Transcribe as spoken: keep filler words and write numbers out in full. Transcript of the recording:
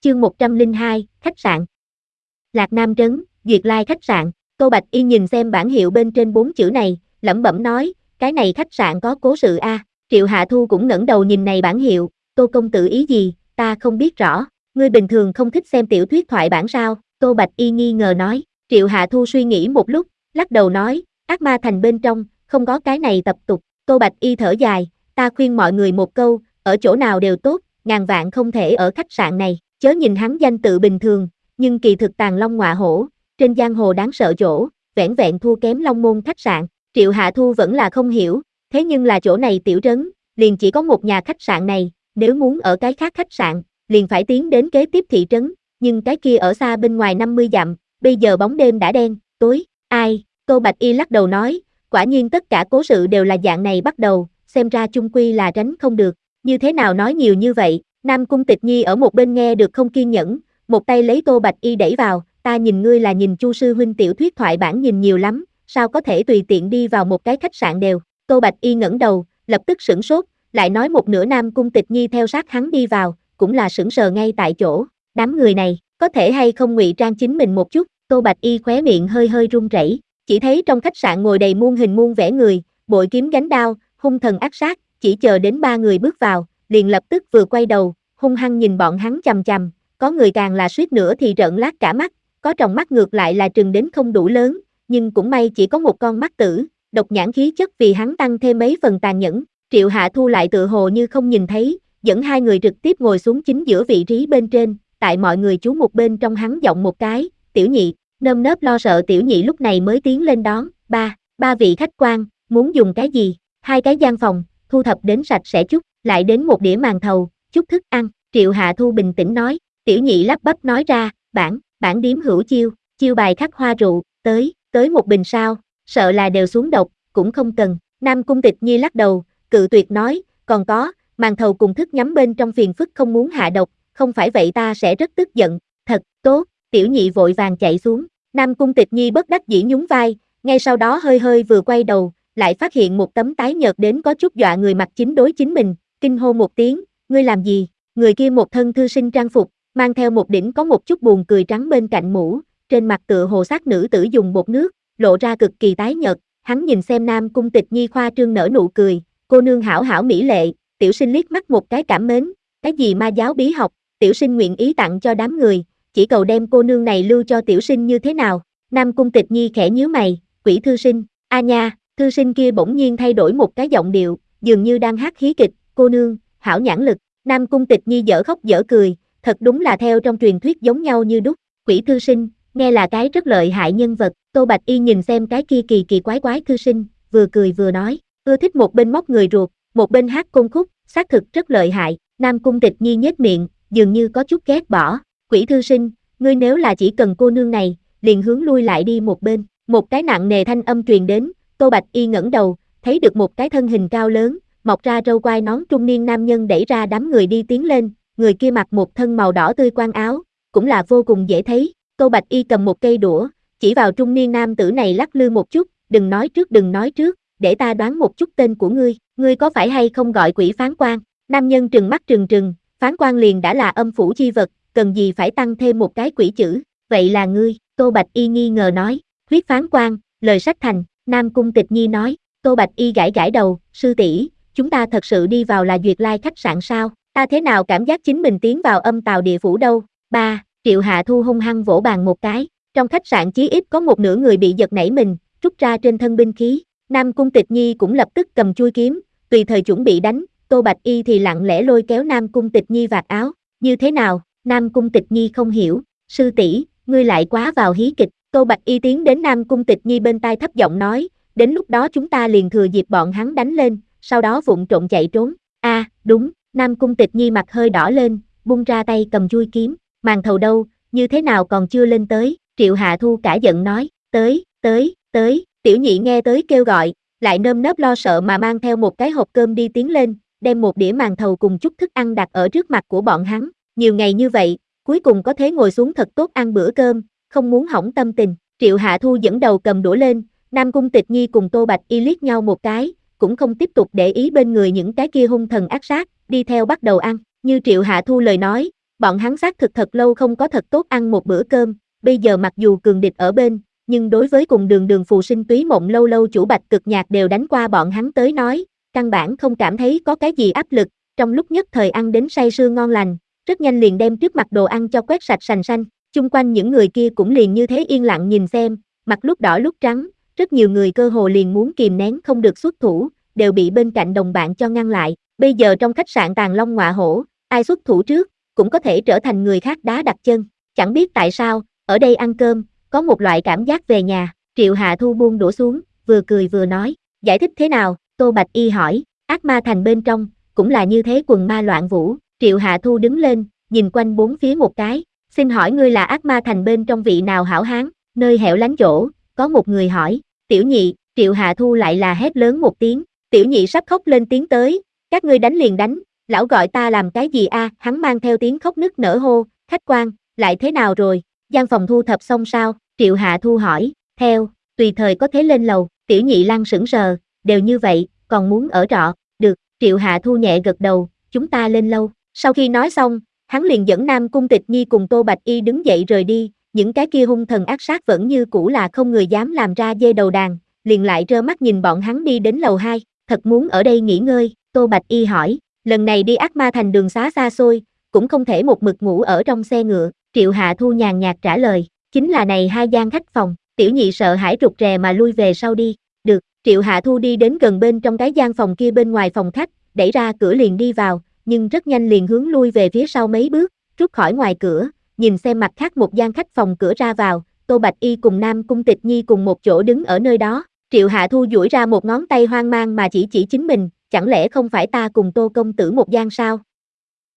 chương một trăm lẻ hai, khách sạn. Lạc Nam Trấn, Duyệt Lai khách sạn. Tô Bạch Y nhìn xem bảng hiệu bên trên bốn chữ này, lẩm bẩm nói, cái này khách sạn có cố sự a. Triệu Hạ Thu cũng ngẩng đầu nhìn này bảng hiệu, Tô công tử ý gì, ta không biết rõ, ngươi bình thường không thích xem tiểu thuyết thoại bản sao? Tô Bạch Y nghi ngờ nói. Triệu Hạ Thu suy nghĩ một lúc, lắc đầu nói, ác ma thành bên trong, không có cái này tập tục. Tô Bạch Y thở dài, ta khuyên mọi người một câu, ở chỗ nào đều tốt, ngàn vạn không thể ở khách sạn này, chớ nhìn hắn danh tự bình thường, nhưng kỳ thực tàng long ngọa hổ, trên giang hồ đáng sợ chỗ, vẻn vẹn thua kém Long Môn khách sạn. Triệu Hạ Thu vẫn là không hiểu, thế nhưng là chỗ này tiểu trấn, liền chỉ có một nhà khách sạn này, nếu muốn ở cái khác khách sạn, liền phải tiến đến kế tiếp thị trấn, nhưng cái kia ở xa bên ngoài năm mươi dặm, bây giờ bóng đêm đã đen, tối, ai, Tô Bạch Y lắc đầu nói, quả nhiên tất cả cố sự đều là dạng này bắt đầu, xem ra chung quy là tránh không được, như thế nào nói nhiều như vậy, Nam Cung Tịch Nhi ở một bên nghe được không kiên nhẫn, một tay lấy Tô Bạch Y đẩy vào, ta nhìn ngươi là nhìn Chu sư huynh tiểu thuyết thoại bản nhìn nhiều lắm, sao có thể tùy tiện đi vào một cái khách sạn đều. Tô Bạch Y ngẩng đầu, lập tức sửng sốt, lại nói một nửa Nam Cung Tịch Nhi theo sát hắn đi vào, cũng là sững sờ ngay tại chỗ, đám người này, có thể hay không ngụy trang chính mình một chút. Tô Bạch Y khóe miệng hơi hơi run rẩy, chỉ thấy trong khách sạn ngồi đầy muôn hình muôn vẻ người, bội kiếm gánh đao, hung thần ác sát, chỉ chờ đến ba người bước vào, liền lập tức vừa quay đầu, hung hăng nhìn bọn hắn chằm chằm, có người càng là suýt nữa thì trợn lác cả mắt, có tròng mắt ngược lại là trừng đến không đủ lớn, nhưng cũng may chỉ có một con mắt tử, độc nhãn khí chất vì hắn tăng thêm mấy phần tàn nhẫn. Triệu Hạ Thu lại tự hồ như không nhìn thấy, dẫn hai người trực tiếp ngồi xuống chính giữa vị trí bên trên, tại mọi người chú một bên trong hắn giọng một cái, tiểu nhị, nơm nớp lo sợ tiểu nhị lúc này mới tiến lên đón, ba, ba vị khách quan, muốn dùng cái gì, hai cái gian phòng, thu thập đến sạch sẽ chút, lại đến một đĩa màn thầu, chút thức ăn. Triệu Hạ Thu bình tĩnh nói, tiểu nhị lắp bắp nói ra, bản, bản điếm hữu chiêu, chiêu bài khắc hoa rượu, tới, tới một bình sao, sợ là đều xuống độc, cũng không cần. Nam Cung Tịch Nhi lắc đầu, cự tuyệt nói, còn có, màn thầu cùng thức nhắm bên trong phiền phức không muốn hạ độc, không phải vậy ta sẽ rất tức giận. Thật, tốt, tiểu nhị vội vàng chạy xuống. Nam Cung Tịch Nhi bất đắc dĩ nhún vai, ngay sau đó hơi hơi vừa quay đầu, lại phát hiện một tấm tái nhợt đến có chút dọa người mặt chính đối chính mình, kinh hô một tiếng, ngươi làm gì? Người kia một thân thư sinh trang phục, mang theo một đỉnh có một chút buồn cười trắng bên cạnh mũ, trên mặt tựa hồ xác nữ tử dùng bột nước, lộ ra cực kỳ tái nhợt. Hắn nhìn xem Nam Cung Tịch Nhi khoa trương nở nụ cười, cô nương hảo hảo mỹ lệ, tiểu sinh liếc mắt một cái cảm mến, cái gì ma giáo bí học, tiểu sinh nguyện ý tặng cho đám người, chỉ cầu đem cô nương này lưu cho tiểu sinh như thế nào. Nam Cung Tịch Nhi khẽ nhíu mày, quỷ thư sinh, a nha, thư sinh kia bỗng nhiên thay đổi một cái giọng điệu, dường như đang hát hí kịch, cô nương, hảo nhãn lực. Nam Cung Tịch Nhi dở khóc dở cười, thật đúng là theo trong truyền thuyết giống nhau như đúc, quỷ thư sinh, nghe là cái rất lợi hại nhân vật. Tô Bạch Y nhìn xem cái kia kỳ kỳ quái quái thư sinh, vừa cười vừa nói, ưa thích một bên móc người ruột, một bên hát côn khúc, xác thực rất lợi hại. Nam Cung Tịch Nhi nhếch miệng, dường như có chút ghét bỏ, quỷ thư sinh, ngươi nếu là chỉ cần cô nương này, liền hướng lui lại đi một bên. Một cái nặng nề thanh âm truyền đến, Tô Bạch Y ngẩng đầu, thấy được một cái thân hình cao lớn, mọc ra râu quai nón trung niên nam nhân đẩy ra đám người đi tiến lên, người kia mặc một thân màu đỏ tươi quan áo, cũng là vô cùng dễ thấy. Tô Bạch Y cầm một cây đũa, chỉ vào trung niên nam tử này lắc lư một chút, đừng nói trước đừng nói trước, để ta đoán một chút tên của ngươi, ngươi có phải hay không gọi quỷ phán quan? Nam nhân trừng mắt trừng trừng, phán quan liền đã là âm phủ chi vật, cần gì phải tăng thêm một cái quỷ chữ, vậy là ngươi. Tô Bạch Y nghi ngờ nói, huyết phán quan, lời sách thành. Nam Cung Tịch Nhi nói, Tô Bạch Y gãi gãi đầu, sư tỷ, chúng ta thật sự đi vào là Duyệt Lai khách sạn sao, ta thế nào cảm giác chính mình tiến vào âm tào địa phủ đâu. Ba, Triệu Hạ Thu hung hăng vỗ bàn một cái, trong khách sạn chí ít có một nửa người bị giật nảy mình, rút ra trên thân binh khí. Nam Cung Tịch Nhi cũng lập tức cầm chui kiếm, tùy thời chuẩn bị đánh. Tô Bạch Y thì lặng lẽ lôi kéo Nam Cung Tịch Nhi vạt áo, như thế nào? Nam Cung Tịch Nhi không hiểu, sư tỷ, ngươi lại quá vào hí kịch. Tô Bạch Y tiến đến Nam Cung Tịch Nhi bên tai thấp giọng nói, đến lúc đó chúng ta liền thừa dịp bọn hắn đánh lên, sau đó vụng trộm chạy trốn. A, à, đúng. Nam Cung Tịch Nhi mặt hơi đỏ lên, bung ra tay cầm chui kiếm, màn thầu đâu, như thế nào còn chưa lên tới? Triệu Hạ Thu cả giận nói, tới, tới, tới. Tiểu nhị nghe tới kêu gọi, lại nơm nớp lo sợ mà mang theo một cái hộp cơm đi tiến lên, đem một đĩa màn thầu cùng chút thức ăn đặt ở trước mặt của bọn hắn. Nhiều ngày như vậy, cuối cùng có thể ngồi xuống thật tốt ăn bữa cơm, không muốn hỏng tâm tình. Triệu Hạ Thu dẫn đầu cầm đũa lên, Nam Cung Tịch Nhi cùng Tô Bạch Y liếc nhau một cái, cũng không tiếp tục để ý bên người những cái kia hung thần ác sát, đi theo bắt đầu ăn. Như Triệu Hạ Thu lời nói, Bọn hắn xác thực thật lâu không có thật tốt ăn một bữa cơm, bây giờ mặc dù cường địch ở bên, nhưng đối với cùng đường đường phù sinh túy mộng lâu lâu chủ Bạch Cực Nhạc đều đánh qua bọn hắn tới nói, căn bản không cảm thấy có cái gì áp lực, trong lúc nhất thời ăn đến say sưa ngon lành, rất nhanh liền đem trước mặt đồ ăn cho quét sạch sành xanh, chung quanh những người kia cũng liền như thế yên lặng nhìn xem, mặt lúc đỏ lúc trắng, rất nhiều người cơ hồ liền muốn kìm nén không được xuất thủ, đều bị bên cạnh đồng bạn cho ngăn lại, bây giờ trong khách sạn Tàng Long Ngọa Hổ, ai xuất thủ trước, cũng có thể trở thành người khác đá đặt chân, chẳng biết tại sao, ở đây ăn cơm, có một loại cảm giác về nhà, Triệu Hạ Thu buông đũa xuống, vừa cười vừa nói, giải thích thế nào, Tô Bạch Y hỏi, ác ma thành bên trong, cũng là như thế quần ma loạn vũ, Triệu Hạ Thu đứng lên, nhìn quanh bốn phía một cái, xin hỏi ngươi là ác ma thành bên trong vị nào hảo hán, nơi hẻo lánh chỗ, có một người hỏi, tiểu nhị, Triệu Hạ Thu lại là hét lớn một tiếng, tiểu nhị sắp khóc lên tiếng tới, các ngươi đánh liền đánh, lão gọi ta làm cái gì a? Hắn mang theo tiếng khóc nức nở hô, khách quan, lại thế nào rồi, gian phòng thu thập xong sao, Triệu Hạ Thu hỏi, theo, tùy thời có thể lên lầu, tiểu nhị lăng sững sờ, đều như vậy, còn muốn ở trọ, được, Triệu Hạ Thu nhẹ gật đầu, chúng ta lên lâu, sau khi nói xong, hắn liền dẫn Nam Cung Tịch Nhi cùng Tô Bạch Y đứng dậy rời đi, những cái kia hung thần ác sát vẫn như cũ là không người dám làm ra dê đầu đàn, liền lại trơ mắt nhìn bọn hắn đi đến lầu hai, thật muốn ở đây nghỉ ngơi, Tô Bạch Y hỏi, lần này đi ác ma thành đường xá xa xôi, cũng không thể một mực ngủ ở trong xe ngựa, Triệu Hạ Thu nhàn nhạt trả lời, chính là này hai gian khách phòng, tiểu nhị sợ hãi rụt rè mà lui về sau đi, được, Triệu Hạ Thu đi đến gần bên trong cái gian phòng kia bên ngoài phòng khách, đẩy ra cửa liền đi vào, nhưng rất nhanh liền hướng lui về phía sau mấy bước, rút khỏi ngoài cửa, nhìn xem mặt khác một gian khách phòng cửa ra vào, Tô Bạch Y cùng Nam Cung Tịch Nhi cùng một chỗ đứng ở nơi đó, Triệu Hạ Thu duỗi ra một ngón tay hoang mang mà chỉ chỉ chính mình, chẳng lẽ không phải ta cùng Tô công tử một gian sao,